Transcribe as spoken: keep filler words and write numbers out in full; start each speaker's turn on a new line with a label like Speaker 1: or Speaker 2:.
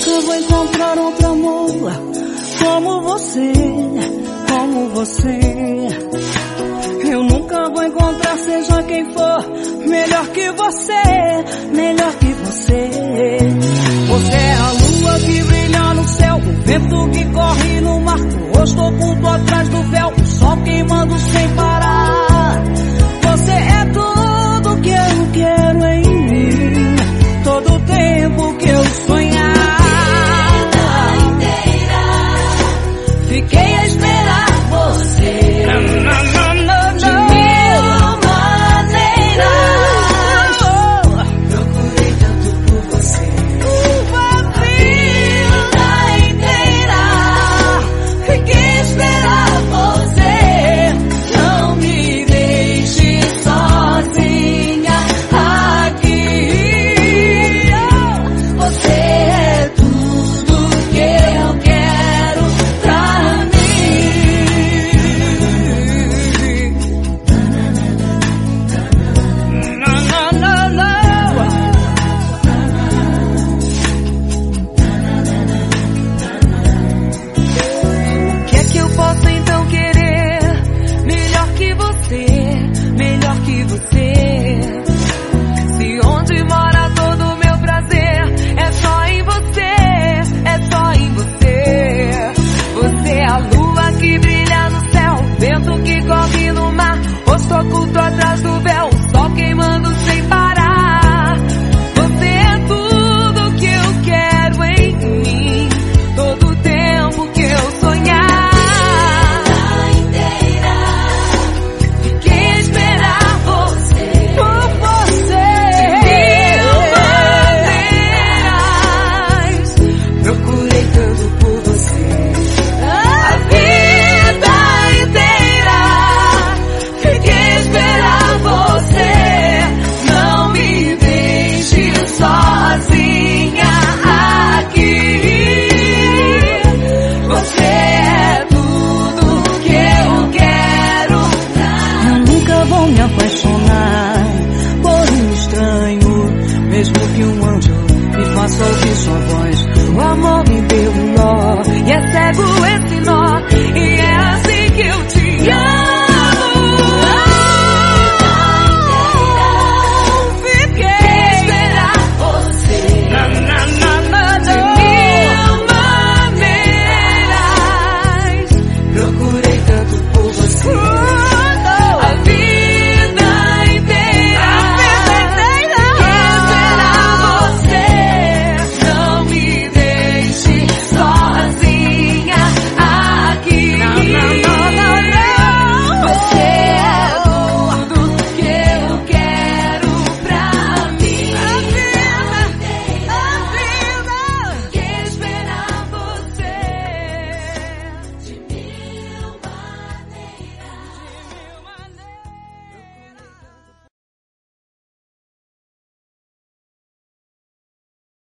Speaker 1: nunca vou encontrar outro amor como você, como você. Eu nunca vou encontrar, seja quem for, melhor que você, melhor que você. Você é a lua que brilha no céu, o vento que corre no mar, o rosto oculto atrás do véu, o sol queimando sem parar. Você é tudo que eu quero em mim, todo o tempo que eu sonhar. Fiquei a esperar você não, não, não, não, de mil maneiras. Procurei tanto por você uma vida inteira. Fiquei a esperar você, não me deixe sozinha aqui. Você é tudo que eu quero pra melhor que você. Se onde mora todo o meu prazer é só em você, é só em você. Você é a lua que brilha no céu, o vento que corre no mar, rosto oculto atrás do véu, o sol queimando sem parar. Você é tudo que eu quero em mim, todo o tempo que eu sonhar. Me apaixonar por um estranho, mesmo que um anjo me faça ouvir sua voz. O amor me deu um nó, e é cego esse nó, e é assim que eu te amo.